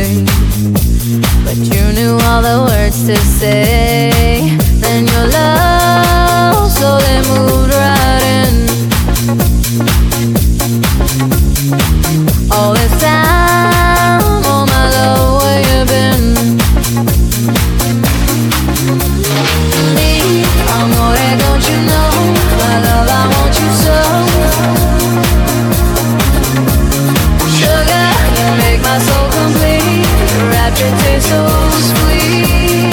but you knew all the words to say. Then your love slowly moved right in. All this time, oh my love, where you been? Me, amore, don't you know? My love, I want you so. Sugar, you make my soul complete. Your rapture tastes so sweet.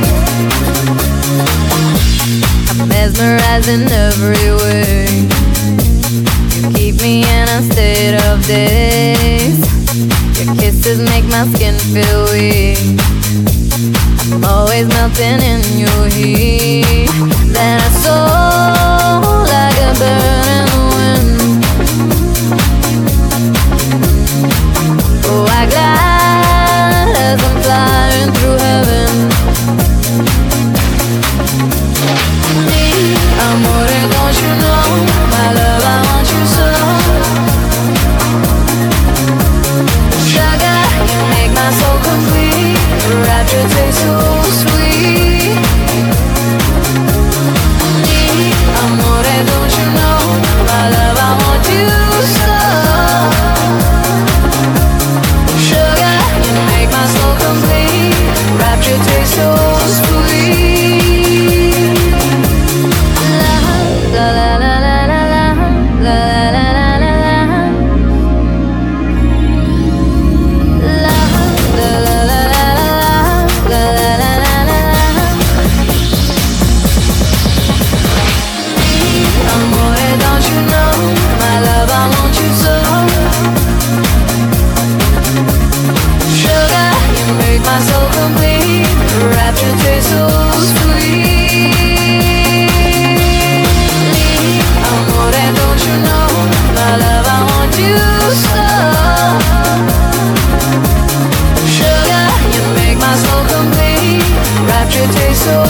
I'm mesmerized in every way. You keep me in a state of daze. Your kisses make my skin feel weak. I'm always melting in your heat. Then I soar like a bird in the wind. Oh, I glide as I'm flying through heaven. Me, amore, don't you know? My love, I want you so. Sugar, you make my soul complete. Your rapture tastes so sweet. Me, amore, don't you know? My love, I want you so. Sugar, you make my soul complete. Rapture tastes so sweet. La la la la la la la la la la la. La la la la la la la la la. Amore, don't you know? My love, I want you so. Sugar, you make my soul complete. Rapture tastes so sweet. Amore, don't you know? My love, I want you so. Sugar, you make my soul complete. Rapture tastes so